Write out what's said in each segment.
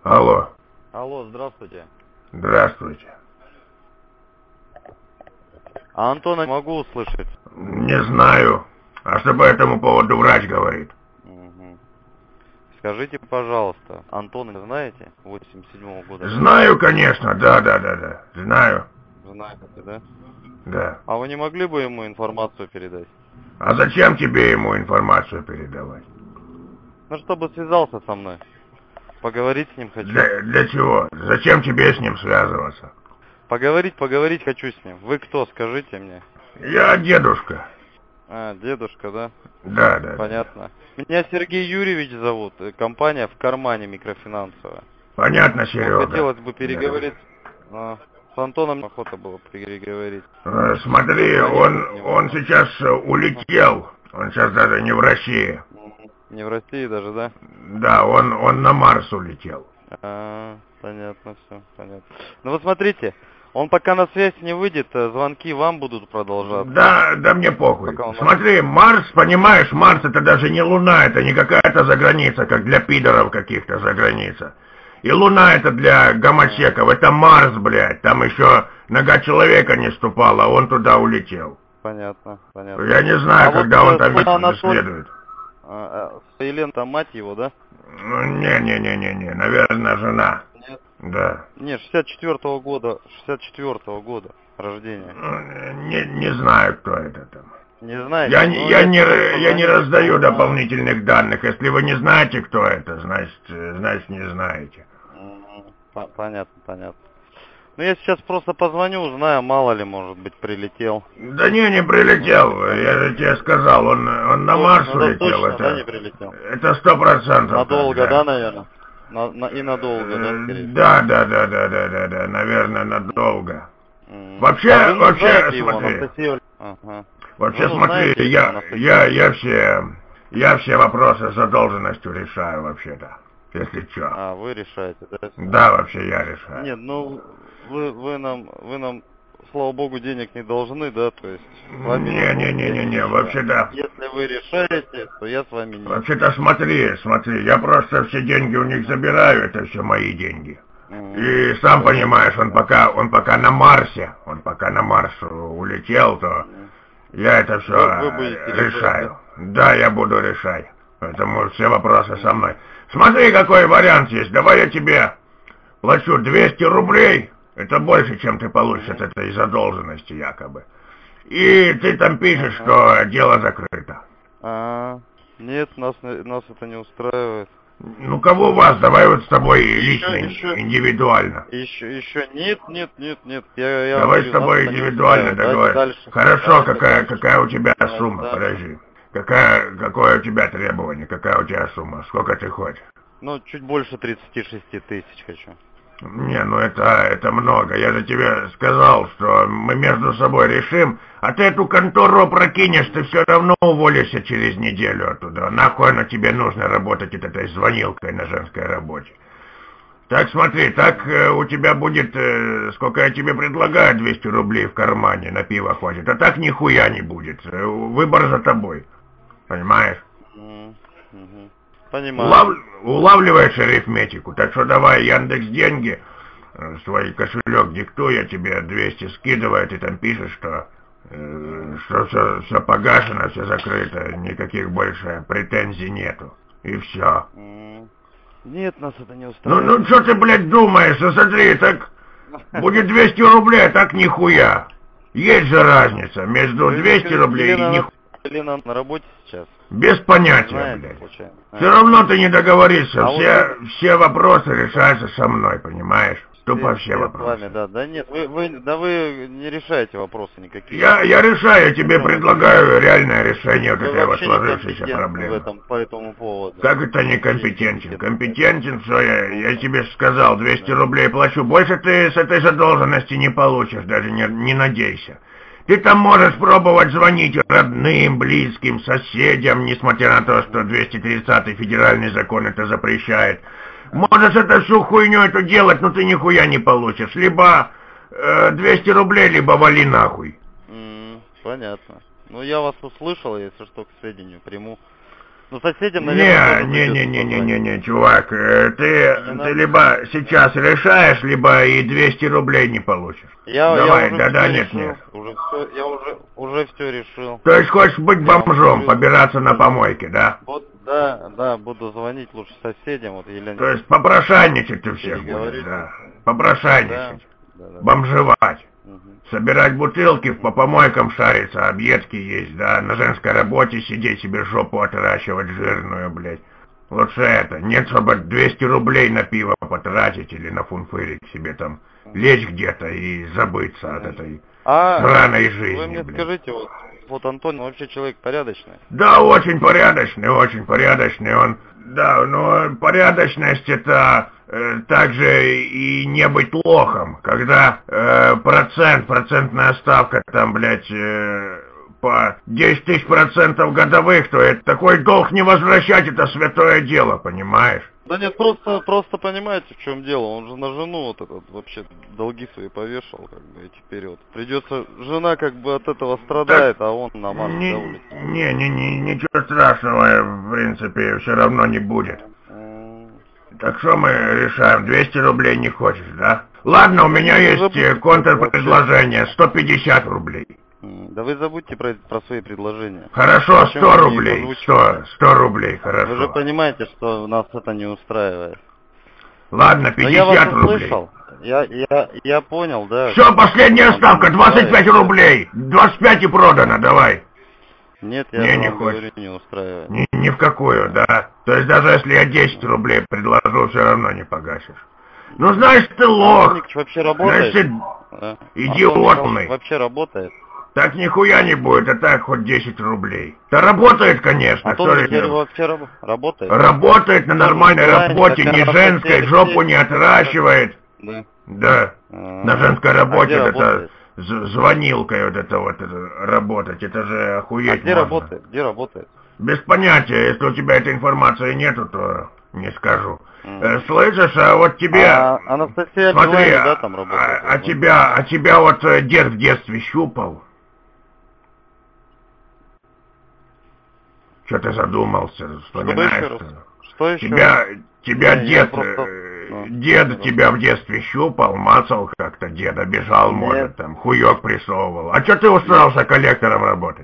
Алло. Алло, здравствуйте. Здравствуйте. А Антона могу услышать? Не знаю. А что по этому поводу врач говорит? Угу. Скажите, пожалуйста, Антона знаете? 87-го года. Знаю, конечно, да. Знаю. Знаете, да? Да. А вы не могли бы ему информацию передать? А зачем тебе ему информацию передавать? Ну, чтобы связался со мной. Поговорить с ним хочу. Для чего? Зачем тебе с ним связываться? Поговорить хочу с ним. Вы кто, скажите мне? Я дедушка. А, дедушка, да? Да. Понятно. Меня Сергей Юрьевич зовут. Компания «В кармане» микрофинансовая. Понятно, Серега. Вот хотелось бы переговорить. Да. С Антоном охота было переговорить. Смотри, он сейчас улетел. Он сейчас даже не в России. Не в России даже, да? Да, он на Марс улетел. Понятно, все, понятно. Ну вот смотрите, он пока на связь не выйдет, звонки вам будут продолжаться. Да мне похуй. Смотри, Марс, понимаешь, Марс это даже не Луна, это не какая-то заграница, как для пидоров каких-то заграница. И Луна это для гомосеков, это Марс, блядь, там еще нога человека не ступала, а он туда улетел. Понятно. Я не знаю, когда он там исследует. Елена, мать его, да? Не, наверное, жена. Нет? Да. Не, 64-го года рождения. Не знаю, кто это там. Не знаете? Я не раздаю дополнительных данных. Если вы не знаете, кто это, значит не знаете. Понятно. Ну, я сейчас просто позвоню, узнаю, мало ли, может быть, прилетел. Да не прилетел. Я же тебе сказал, он на Марс улетел. Точно, это, да, не прилетел? Это 100%. Надолго, да, наверное? И надолго, да, скорее всего? Да, наверное, надолго. Вообще, смотри. Вообще, смотри, я все вопросы с задолженностью решаю, вообще-то. Если что. А, вы решаете, да? Да, вообще я решаю. Нет, ну, вы нам, слава богу, денег не должны, да, то есть... Не, вообще-то... Если вы решаете, то я с вами не... Вообще-то смотри, я просто все деньги у них забираю, это все мои деньги. И сам понимаешь, он пока на Марсе, улетел, то я это все решаю. Да, я буду решать. Поэтому все вопросы со мной. Смотри, какой вариант есть. Давай я тебе плачу 200 рублей. Это больше, чем ты получишь от этой задолженности, якобы. И ты там пишешь, что дело закрыто. Нет, нас это не устраивает. Ну, кого вас? Давай вот с тобой лично, индивидуально. Еще нет. Давай с тобой индивидуально договоримся. Хорошо, какая у тебя сумма? Подожди. Какое у тебя требование? Какая у тебя сумма? Сколько ты хочешь? Ну, чуть больше 36 тысяч хочу. Не, ну это много. Я же тебе сказал, что мы между собой решим, а ты эту контору прокинешь, ты все равно уволишься через неделю оттуда. Нахуй оно тебе нужно работать этой звонилкой на женской работе. Так смотри, у тебя будет, сколько я тебе предлагаю, 200 рублей в кармане, на пиво хватит, а так нихуя не будет. Выбор за тобой. Понимаешь? Понимаю. Улавливаешь арифметику. Так что давай Яндекс деньги, свой кошелек диктуй, я тебе 200 скидываю, ты там пишешь, что все погашено, все закрыто, никаких больше претензий нету. И все. Нет, нас это не устраивает. Ну что ты, блядь, думаешь? Смотри, так будет 200 рублей, а так нихуя. Есть же разница между 200 рублей и нихуя. Елена на работе сейчас? Без понятия, блядь. Все равно ты не договоришься. Все вопросы решаются со мной, понимаешь? Тупо все вопросы. Да нет, вы не решаете вопросы никакие. Я решаю, я тебе предлагаю реальное решение вот этой вот сложившейся проблемы. По этому поводу. Как это некомпетентен? Компетентен, все, я тебе сказал, 200 рублей плачу. Больше ты с этой задолженности не получишь, даже не надейся. Ты там можешь пробовать звонить родным, близким, соседям, несмотря на то, что 230-й федеральный закон это запрещает. Можешь это всю хуйню эту делать, но ты нихуя не получишь. Либо 200 рублей, либо вали нахуй. Понятно. Ну, я вас услышал, если что, к сведению приму. Ну, соседям, наверное, Не, чувак, ты либо сейчас решаешь, либо и 200 рублей не получишь. Давай, нет. Уже все решил. То есть хочешь быть бомжом, побираться на помойке, да? Вот, да, буду звонить лучше соседям, вот Елене. То есть попрошайничать ты всех будешь, да? Попрошайничать, Да. бомжевать. Собирать бутылки, по помойкам шариться, объедки есть, да, на женской работе сидеть себе жопу отращивать жирную, блядь. Лучше это, нет, чтобы 200 рублей на пиво потратить или на фунфырик себе там, лечь где-то и забыться от этой сраной жизни, вы мне блядь. скажите, вот Антон вообще человек порядочный? Да, очень порядочный, он, да, но порядочность это также и не быть лохом, когда процентная ставка там, блядь, по 10 тысяч процентов годовых, то это такой долг не возвращать, это святое дело, понимаешь? Да нет, просто понимаете, в чем дело, он же на жену вот этот вообще долги свои повешал, как бы, и теперь вот придется, жена как бы от этого страдает, а он на Марс на улице. Ничего страшного, в принципе, все равно не будет. Так что мы решаем, 200 рублей не хочешь, да? Ладно, у меня есть контрпредложение, 150 рублей. Да вы забудьте про свои предложения. Хорошо, 100 рублей, 100 рублей, хорошо. Вы же понимаете, что нас это не устраивает. Ладно, 50 рублей. Услышал. Я понял, да. Все, последняя ставка, 25 рублей. 25 и продано, давай. Нет, я не говорю, не устраивает. Ни в какую, да. То есть даже если я 10 рублей предложу, все равно не погасишь. Ну, знаешь, ты лох. Вообще работает? Значит, идиотный. Вообще работает? Так нихуя не будет, а так хоть 10 рублей. Да работает, конечно. Вообще работает? Работает на нормальной работе, не женской, жопу не отращивает. Да. На женской работе это звонилкой вот это вот работать, это же охуеть можно. Где работает? Без понятия, если у тебя этой информации нету, то не скажу. Слышишь, а вот тебе... Анастасия смотри, Белани, да, там работает? А тебя вот дед в детстве щупал? Что ты задумался, вспоминаешь? Что еще? Тебя дед тебя в детстве щупал, мацал как-то, дед обижал, может, там, хуёк прессовывал. А что ты устроился коллектором работать?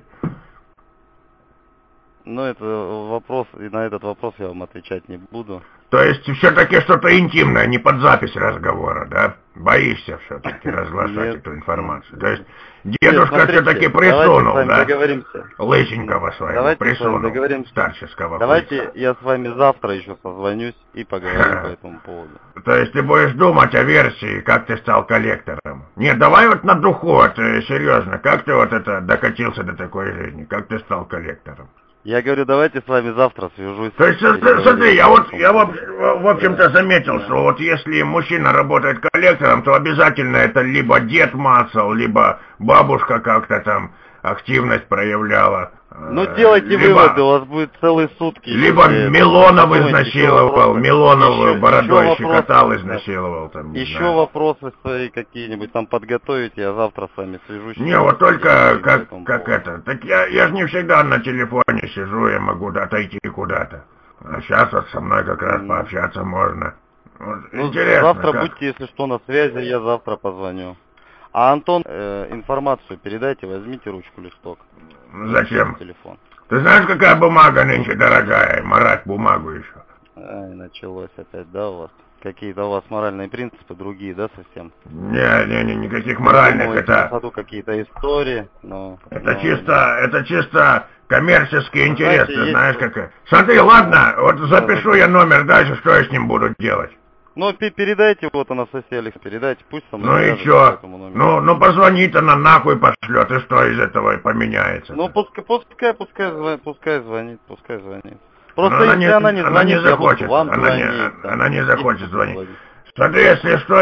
Ну, это вопрос, и на этот вопрос я вам отвечать не буду. То есть все-таки что-то интимное, не под запись разговора, да? Боишься все-таки разглашать эту информацию. То есть дедушка все-таки присунул, да? Договоримся. Лысенького своего присунул, старческого. Давайте я с вами завтра еще созвонюсь и поговорим по этому поводу. То есть ты будешь думать о версии, как ты стал коллектором. Нет, давай вот на духу, вот серьезно, как ты вот это докатился до такой жизни, как ты стал коллектором? Я говорю, давайте с вами завтра свяжусь. То есть, смотри, я в общем-то заметил, что вот если мужчина работает коллектором, то обязательно это либо дед мацал, либо бабушка как-то там активность проявляла. Ну, делайте выводы, у вас будет целые сутки. Либо Милонов изнасиловал, Милонов бородой щекотал, изнасиловал. Там, еще вопросы свои какие-нибудь там подготовить, я завтра с вами свяжусь. Не, вот только как это. Так я же не всегда на телефоне сижу, я могу отойти куда-то. А сейчас вот со мной как раз пообщаться можно. Вот, интересно. Завтра будьте, если что, на связи, я завтра позвоню. А Антон, информацию передайте, возьмите ручку, листок. Зачем? Телефон. Ты знаешь, какая бумага нынче дорогая? Марать бумагу еще. Ай, началось опять, да, у вас? Какие-то у вас моральные принципы другие, да, совсем? Не, никаких моральных, это... какие-то истории, но... Это чисто коммерческие интересы, знаешь, какая. Смотри, ладно, вот запишу я номер, дальше что я с ним буду делать? Ну, передайте, вот Анастасия Алексеевна, передайте, пусть со мной. Ну и чё? Ну позвонит она, нахуй пошлет, и что из этого поменяется? Ну, пускай звонит. Просто если она не звонит, я буду вам звонить. Она не захочет звонить. Смотри, если что,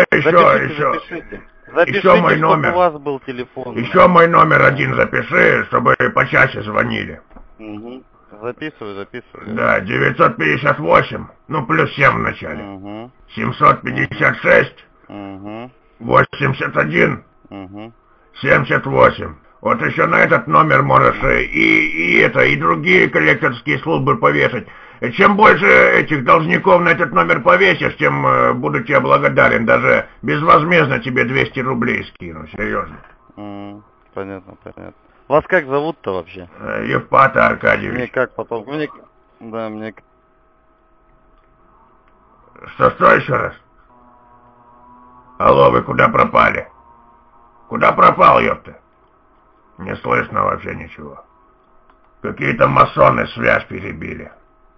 еще мой номер. У вас был телефон. Еще мой номер один запиши, чтобы почаще звонили. Угу. Записываю. Да, 958, ну плюс 7 в начале. Угу. 756, угу. 81, угу. 78. Вот еще на этот номер можешь и другие коллекторские службы повешать. И чем больше этих должников на этот номер повесишь, тем буду тебе благодарен. Даже безвозмездно тебе 200 рублей скину, серьезно. Понятно. Вас как зовут-то вообще? Евпата Аркадьевич. Мне как потом... Мне... Что еще раз? Алло, вы куда пропали? Куда пропал, ёпта? Не слышно вообще ничего. Какие-то масоны связь перебили.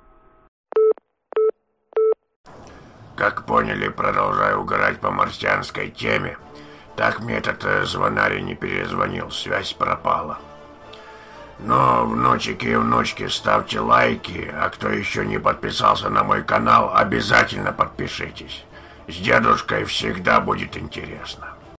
Как поняли, продолжаю угорать по марсианской теме. Так мне этот звонарь не перезвонил, связь пропала. Но, внучики и внучки, ставьте лайки, а кто еще не подписался на мой канал, обязательно подпишитесь. С дедушкой всегда будет интересно.